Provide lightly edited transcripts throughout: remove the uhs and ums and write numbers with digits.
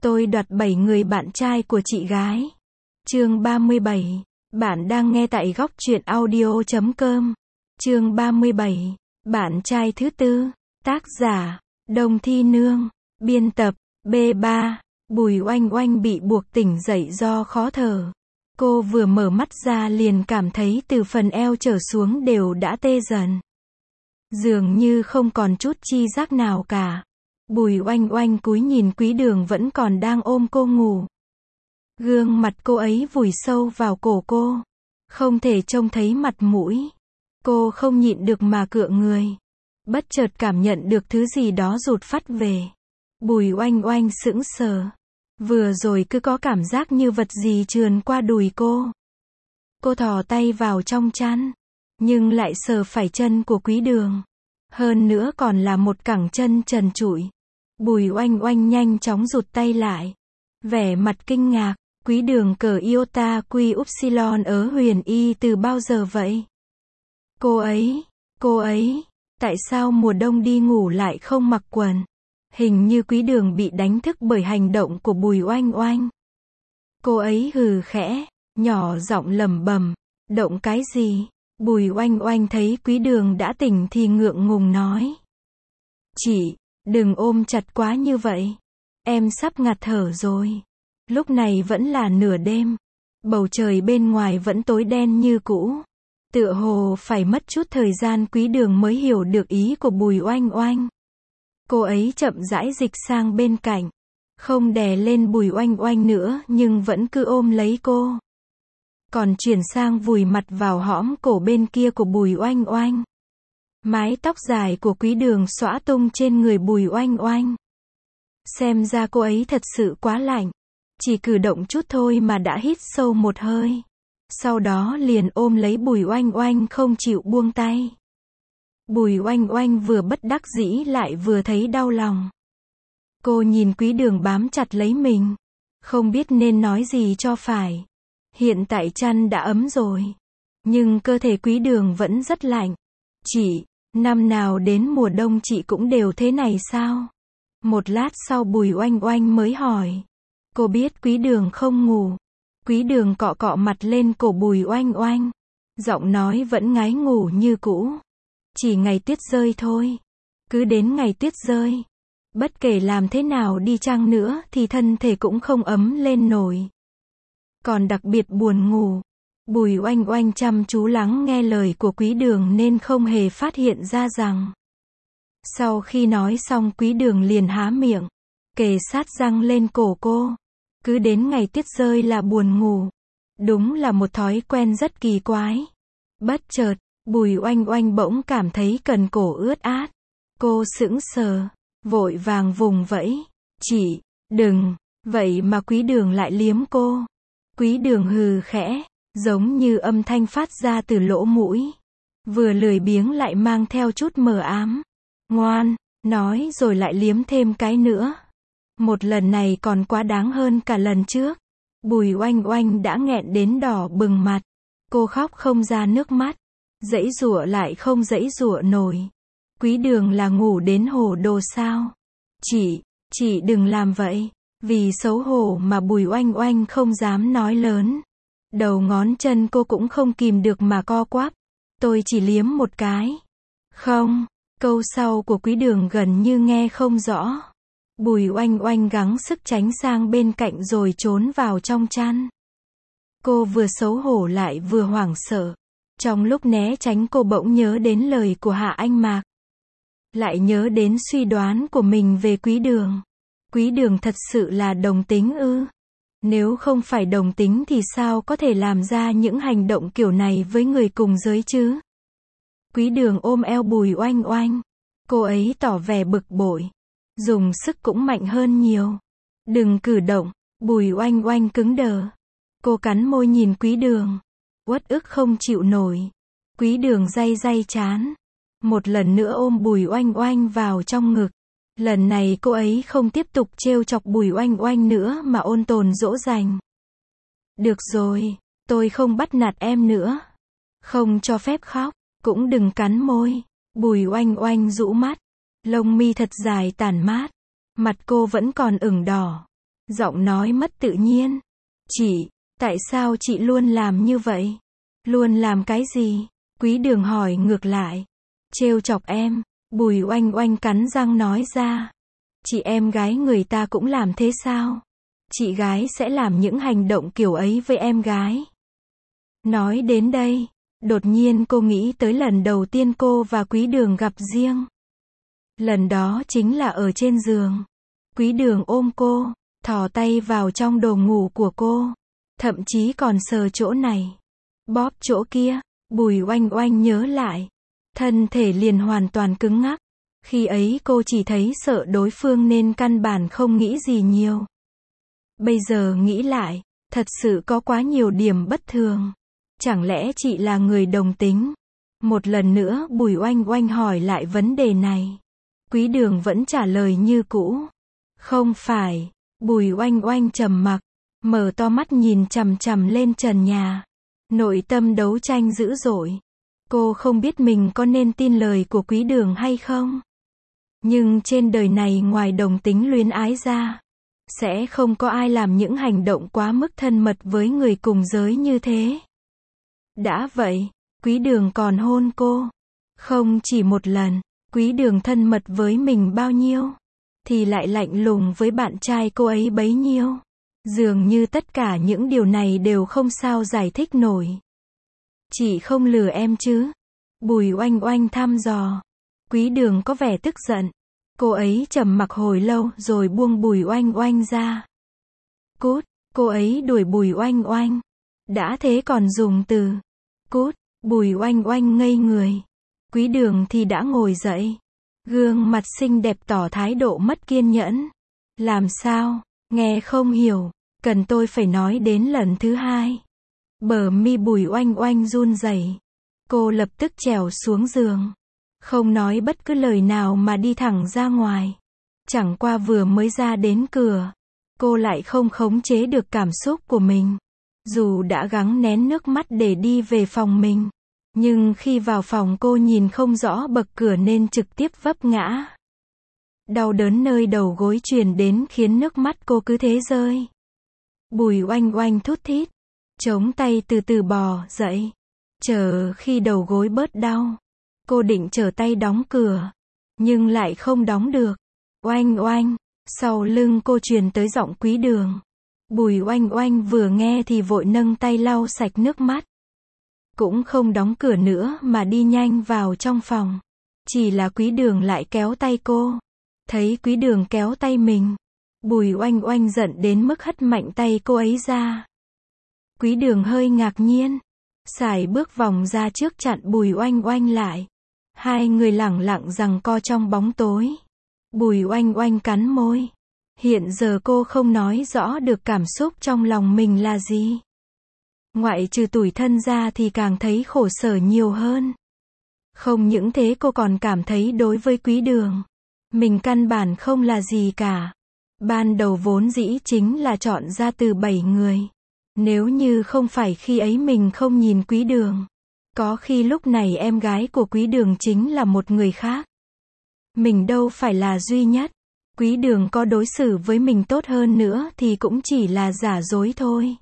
Tôi đoạt 7 người bạn trai của chị gái. Chương 37. Bạn đang nghe tại góc truyện audio.com. Chương 37. Bạn trai thứ tư. Tác giả: Đồng Thi Nương. Biên tập: B3. Bùi Oanh Oanh bị buộc tỉnh dậy do khó thở. Cô vừa mở mắt ra liền cảm thấy từ phần eo trở xuống đều đã tê dần. Dường như không còn chút chi giác nào cả. Bùi Oanh Oanh cúi nhìn Quý Đường vẫn còn đang ôm cô ngủ. Gương mặt cô ấy vùi sâu vào cổ cô. Không thể trông thấy mặt mũi. Cô không nhịn được mà cựa người. Bất chợt cảm nhận được thứ gì đó rụt phắt về. Bùi Oanh Oanh sững sờ. Vừa rồi cứ có cảm giác như vật gì trườn qua đùi cô. Cô thò tay vào trong chăn. Nhưng lại sờ phải chân của Quý Đường. Hơn nữa còn là một cẳng chân trần trụi. Bùi Oanh Oanh nhanh chóng rụt tay lại. Vẻ mặt kinh ngạc, Quý Đường cởi iota quy upsilon ở Huyền Y từ bao giờ vậy? Cô ấy, tại sao mùa đông đi ngủ lại không mặc quần? Hình như Quý Đường bị đánh thức bởi hành động của Bùi Oanh Oanh. Cô ấy hừ khẽ, nhỏ giọng lẩm bẩm, động cái gì? Bùi Oanh Oanh thấy Quý Đường đã tỉnh thì ngượng ngùng nói. Chị, đừng ôm chặt quá như vậy. Em sắp ngạt thở rồi. Lúc này vẫn là nửa đêm. Bầu trời bên ngoài vẫn tối đen như cũ. Tựa hồ phải mất chút thời gian Quý Đường mới hiểu được ý của Bùi Oanh Oanh. Cô ấy chậm rãi dịch sang bên cạnh. Không đè lên Bùi Oanh Oanh nữa nhưng vẫn cứ ôm lấy cô. Còn chuyển sang vùi mặt vào hõm cổ bên kia của Bùi Oanh Oanh. Mái tóc dài của Quý Đường xõa tung trên người Bùi Oanh Oanh. Xem ra cô ấy thật sự quá lạnh. Chỉ cử động chút thôi mà đã hít sâu một hơi. Sau đó liền ôm lấy Bùi Oanh Oanh không chịu buông tay. Bùi Oanh Oanh vừa bất đắc dĩ lại vừa thấy đau lòng. Cô nhìn Quý Đường bám chặt lấy mình. Không biết nên nói gì cho phải. Hiện tại chăn đã ấm rồi. Nhưng cơ thể Quý Đường vẫn rất lạnh. Chị, năm nào đến mùa đông chị cũng đều thế này sao? Một lát sau Bùi Oanh Oanh mới hỏi. Cô biết Quý Đường không ngủ. Quý Đường cọ cọ mặt lên cổ Bùi Oanh Oanh. Giọng nói vẫn ngái ngủ như cũ. Chỉ ngày tuyết rơi thôi. Cứ đến ngày tuyết rơi. Bất kể làm thế nào đi chăng nữa thì thân thể cũng không ấm lên nổi. Còn đặc biệt buồn ngủ. Bùi Oanh Oanh chăm chú lắng nghe lời của Quý Đường nên không hề phát hiện ra rằng. Sau khi nói xong Quý Đường liền há miệng. Kề sát răng lên cổ cô. Cứ đến ngày tuyết rơi là buồn ngủ. Đúng là một thói quen rất kỳ quái. Bất chợt, Bùi Oanh Oanh bỗng cảm thấy cần cổ ướt át. Cô sững sờ, vội vàng vùng vẫy. Chị, đừng, vậy mà Quý Đường lại liếm cô. Quý Đường hừ khẽ, giống như âm thanh phát ra từ lỗ mũi. Vừa lười biếng lại mang theo chút mờ ám. Ngoan, nói rồi lại liếm thêm cái nữa. Một lần này còn quá đáng hơn cả lần trước. Bùi Oanh Oanh đã nghẹn đến đỏ bừng mặt. Cô khóc không ra nước mắt. Giãy giụa lại không giãy giụa nổi. Quý Đường là ngủ đến hồ đồ sao? Chị đừng làm vậy. Vì xấu hổ mà Bùi Oanh Oanh không dám nói lớn. Đầu ngón chân cô cũng không kìm được mà co quắp. Tôi chỉ liếm một cái. Không, câu sau của Quý Đường gần như nghe không rõ. Bùi Oanh Oanh gắng sức tránh sang bên cạnh rồi trốn vào trong chăn. Cô vừa xấu hổ lại vừa hoảng sợ. Trong lúc né tránh cô bỗng nhớ đến lời của Hạ Anh Mạc. Lại nhớ đến suy đoán của mình về Quý Đường. Quý Đường thật sự là đồng tính ư? Nếu không phải đồng tính thì sao có thể làm ra những hành động kiểu này với người cùng giới chứ? Quý Đường ôm eo Bùi Oanh Oanh. Cô ấy tỏ vẻ bực bội. Dùng sức cũng mạnh hơn nhiều. Đừng cử động. Bùi Oanh Oanh cứng đờ. Cô cắn môi nhìn Quý Đường. Uất ức không chịu nổi. Quý Đường day day trán. Một lần nữa ôm Bùi Oanh Oanh vào trong ngực. Lần này cô ấy không tiếp tục trêu chọc Bùi Oanh Oanh nữa mà ôn tồn dỗ dành. Được rồi, tôi không bắt nạt em nữa. Không cho phép khóc, cũng đừng cắn môi. Bùi Oanh Oanh rũ mắt. Lông mi thật dài tản mát. Mặt cô vẫn còn ửng đỏ. Giọng nói mất tự nhiên. Chị, tại sao chị luôn làm như vậy? Luôn làm cái gì? Quý Đường hỏi ngược lại. Trêu chọc em, Bùi Oanh Oanh cắn răng nói ra. Chị em gái người ta cũng làm thế sao? Chị gái sẽ làm những hành động kiểu ấy với em gái. Nói đến đây, đột nhiên cô nghĩ tới lần đầu tiên cô và Quý Đường gặp riêng. Lần đó chính là ở trên giường. Quý Đường ôm cô, thò tay vào trong đồ ngủ của cô, thậm chí còn sờ chỗ này, bóp chỗ kia. Bùi Oanh Oanh nhớ lại, thân thể liền hoàn toàn cứng ngắc. Khi ấy cô chỉ thấy sợ đối phương nên căn bản không nghĩ gì nhiều. Bây giờ nghĩ lại, thật sự có quá nhiều điểm bất thường. Chẳng lẽ chị là người đồng tính? Một lần nữa Bùi Oanh Oanh hỏi lại vấn đề này. Quý Đường vẫn trả lời như cũ. Không phải. Bùi Oanh Oanh trầm mặc, mở to mắt nhìn chằm chằm lên trần nhà. Nội tâm đấu tranh dữ dội. Cô không biết mình có nên tin lời của Quý Đường hay không. Nhưng trên đời này ngoài đồng tính luyến ái ra, sẽ không có ai làm những hành động quá mức thân mật với người cùng giới như thế. Đã vậy, Quý Đường còn hôn cô. Không chỉ một lần. Quý Đường thân mật với mình bao nhiêu, thì lại lạnh lùng với bạn trai cô ấy bấy nhiêu. Dường như tất cả những điều này đều không sao giải thích nổi. Chị không lừa em chứ? Bùi Oanh Oanh thăm dò. Quý Đường có vẻ tức giận. Cô ấy trầm mặc hồi lâu rồi buông Bùi Oanh Oanh ra. Cút, cô ấy đuổi Bùi Oanh Oanh. Đã thế còn dùng từ cút. Bùi Oanh Oanh ngây người. Quý Đường thì đã ngồi dậy. Gương mặt xinh đẹp tỏ thái độ mất kiên nhẫn. Làm sao? Nghe không hiểu. Cần tôi phải nói đến lần thứ hai. Bờ mi Bùi Oanh Oanh run rẩy. Cô lập tức trèo xuống giường. Không nói bất cứ lời nào mà đi thẳng ra ngoài. Chẳng qua vừa mới ra đến cửa, cô lại không khống chế được cảm xúc của mình. Dù đã gắng nén nước mắt để đi về phòng mình, nhưng khi vào phòng cô nhìn không rõ bậc cửa nên trực tiếp vấp ngã. Đau đớn nơi đầu gối truyền đến khiến nước mắt cô cứ thế rơi. Bùi Oanh Oanh thút thít, chống tay từ từ bò dậy. Chờ khi đầu gối bớt đau, cô định trở tay đóng cửa, nhưng lại không đóng được. Oanh Oanh, sau lưng cô truyền tới giọng Quý Đường. Bùi Oanh Oanh vừa nghe thì vội nâng tay lau sạch nước mắt. Cũng không đóng cửa nữa mà đi nhanh vào trong phòng. Chỉ là Quý Đường lại kéo tay cô. Thấy Quý Đường kéo tay mình, Bùi Oanh Oanh giận đến mức hất mạnh tay cô ấy ra. Quý Đường hơi ngạc nhiên, sải bước vòng ra trước chặn Bùi Oanh Oanh lại. Hai người lẳng lặng giằng co trong bóng tối. Bùi Oanh Oanh cắn môi. Hiện giờ cô không nói rõ được cảm xúc trong lòng mình là gì. Ngoại trừ tủi thân ra thì càng thấy khổ sở nhiều hơn. Không những thế cô còn cảm thấy đối với Quý Đường, mình căn bản không là gì cả. Ban đầu vốn dĩ chính là chọn ra từ 7 người. Nếu như không phải khi ấy mình không nhìn Quý Đường, có khi lúc này em gái của Quý Đường chính là một người khác. Mình đâu phải là duy nhất. Quý Đường có đối xử với mình tốt hơn nữa thì cũng chỉ là giả dối thôi.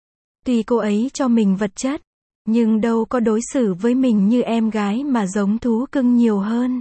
Tuy cô ấy cho mình vật chất, nhưng đâu có đối xử với mình như em gái mà giống thú cưng nhiều hơn.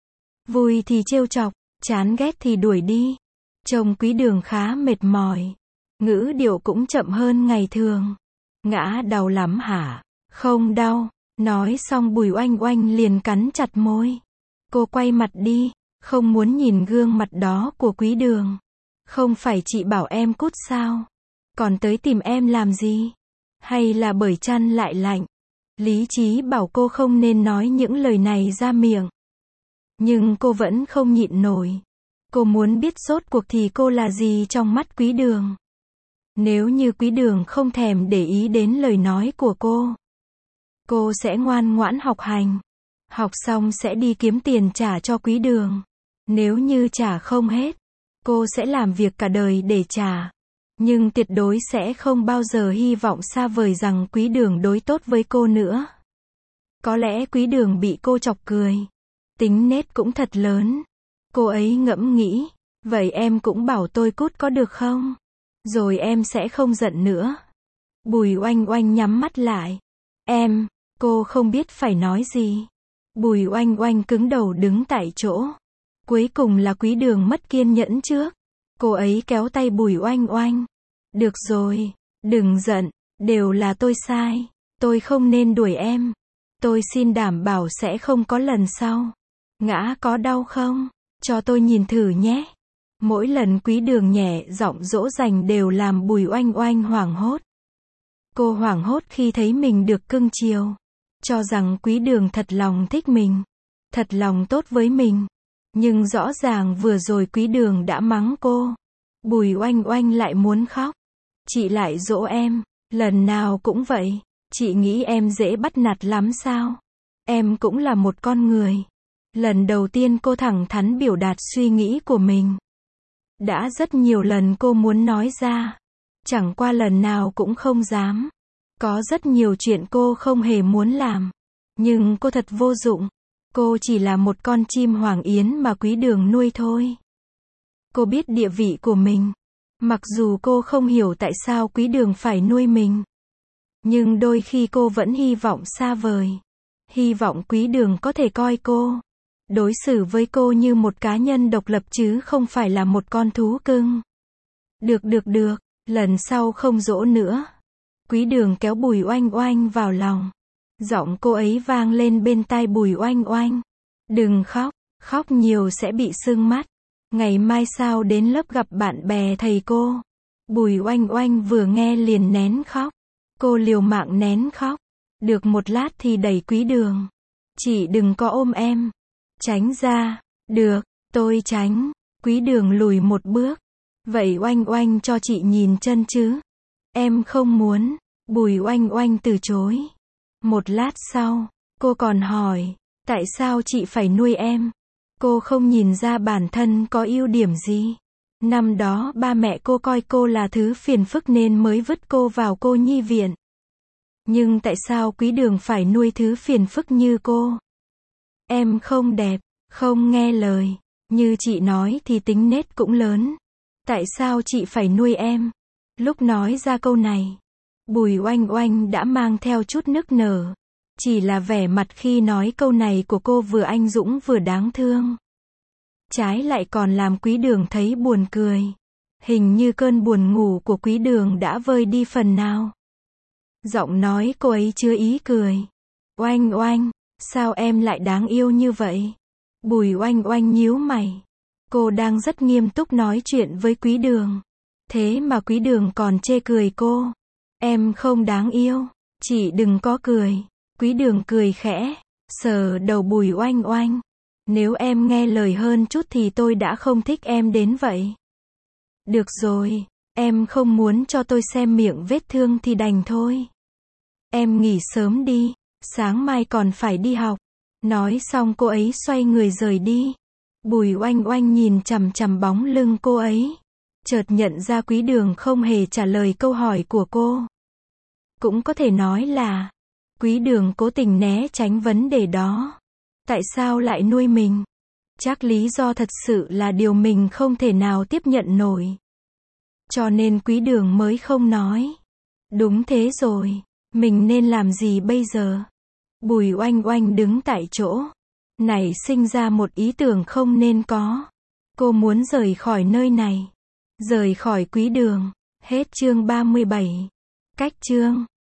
Vui thì trêu chọc, chán ghét thì đuổi đi. Trông Quý Đường khá mệt mỏi. Ngữ điệu cũng chậm hơn ngày thường. Ngã đau lắm hả? Không đau. Nói xong Bùi Oanh Oanh liền cắn chặt môi. Cô quay mặt đi, không muốn nhìn gương mặt đó của Quý Đường. Không phải chị bảo em cút sao? Còn tới tìm em làm gì? Hay là bởi chăn lại lạnh? Lý trí bảo cô không nên nói những lời này ra miệng. Nhưng cô vẫn không nhịn nổi. Cô muốn biết rốt cuộc thì cô là gì trong mắt Quý Đường. Nếu như Quý Đường không thèm để ý đến lời nói của cô sẽ ngoan ngoãn học hành. Học xong sẽ đi kiếm tiền trả cho Quý Đường. Nếu như trả không hết, cô sẽ làm việc cả đời để trả. Nhưng tuyệt đối sẽ không bao giờ hy vọng xa vời rằng Quý Đường đối tốt với cô nữa. Có lẽ Quý Đường bị cô chọc cười. Tính nết cũng thật lớn. Cô ấy ngẫm nghĩ. Vậy em cũng bảo tôi cút có được không? Rồi em sẽ không giận nữa. Bùi Oanh Oanh nhắm mắt lại. Cô không biết phải nói gì. Bùi Oanh Oanh cứng đầu đứng tại chỗ. Cuối cùng là Quý Đường mất kiên nhẫn trước. Cô ấy kéo tay Bùi Oanh Oanh. Được rồi, đừng giận, đều là tôi sai. Tôi không nên đuổi em. Tôi xin đảm bảo sẽ không có lần sau. Ngã có đau không? Cho tôi nhìn thử nhé. Mỗi lần Quý Đường nhẹ giọng dỗ dành đều làm Bùi Oanh Oanh hoảng hốt. Cô hoảng hốt khi thấy mình được cưng chiều. Cho rằng Quý Đường thật lòng thích mình. Thật lòng tốt với mình. Nhưng rõ ràng vừa rồi Quý Đường đã mắng cô. Bùi Oanh Oanh lại muốn khóc. Chị lại dỗ em. Lần nào cũng vậy. Chị nghĩ em dễ bắt nạt lắm sao? Em cũng là một con người. Lần đầu tiên cô thẳng thắn biểu đạt suy nghĩ của mình. Đã rất nhiều lần cô muốn nói ra. Chẳng qua lần nào cũng không dám. Có rất nhiều chuyện cô không hề muốn làm. Nhưng cô thật vô dụng. Cô chỉ là một con chim hoàng yến mà Quý Đường nuôi thôi. Cô biết địa vị của mình. Mặc dù cô không hiểu tại sao Quý Đường phải nuôi mình. Nhưng đôi khi cô vẫn hy vọng xa vời. Hy vọng Quý Đường có thể coi cô, đối xử với cô như một cá nhân độc lập chứ không phải là một con thú cưng. Được, lần sau không dỗ nữa. Quý Đường kéo Bùi Oanh Oanh vào lòng. Giọng cô ấy vang lên bên tai Bùi Oanh Oanh. Đừng khóc, khóc nhiều sẽ bị sưng mắt. Ngày mai sao đến lớp gặp bạn bè thầy cô. Bùi Oanh Oanh vừa nghe liền nén khóc. Cô liều mạng nén khóc. Được một lát thì đẩy Quý Đường. Chị đừng có ôm em. Tránh ra. Được, tôi tránh. Quý Đường lùi một bước. Vậy Oanh Oanh cho chị nhìn chân chứ. Em không muốn. Bùi Oanh Oanh từ chối. Một lát sau, cô còn hỏi. Tại sao chị phải nuôi em? Cô không nhìn ra bản thân có ưu điểm gì. Năm đó ba mẹ cô coi cô là thứ phiền phức nên mới vứt cô vào cô nhi viện. Nhưng tại sao Quý Đường phải nuôi thứ phiền phức như cô? Em không đẹp, không nghe lời. Như chị nói thì tính nết cũng lớn. Tại sao chị phải nuôi em? Lúc nói ra câu này, Bùi Oanh Oanh đã mang theo chút nức nở. Chỉ là vẻ mặt khi nói câu này của cô vừa anh dũng vừa đáng thương. Trái lại còn làm Quý Đường thấy buồn cười. Hình như cơn buồn ngủ của Quý Đường đã vơi đi phần nào. Giọng nói cô ấy chứa ý cười. Oanh Oanh, sao em lại đáng yêu như vậy? Bùi Oanh Oanh nhíu mày. Cô đang rất nghiêm túc nói chuyện với Quý Đường. Thế mà Quý Đường còn chê cười cô. Em không đáng yêu. Chị đừng có cười. Quý Đường cười khẽ. Sờ đầu Bùi Oanh Oanh. Nếu em nghe lời hơn chút thì tôi đã không thích em đến vậy. Được rồi, em không muốn cho tôi xem miệng vết thương thì đành thôi. Em nghỉ sớm đi, sáng mai còn phải đi học. Nói xong cô ấy xoay người rời đi. Bùi Oanh Oanh nhìn chằm chằm bóng lưng cô ấy. Chợt nhận ra Quý Đường không hề trả lời câu hỏi của cô. Cũng có thể nói là Quý Đường cố tình né tránh vấn đề đó. Tại sao lại nuôi mình? Chắc lý do thật sự là điều mình không thể nào tiếp nhận nổi. Cho nên Quý Đường mới không nói. Đúng thế rồi, mình nên làm gì bây giờ? Bùi Oanh Oanh đứng tại chỗ. Nảy sinh ra một ý tưởng không nên có. Cô muốn rời khỏi nơi này. Rời khỏi Quý Đường. Hết chương 37. Cách chương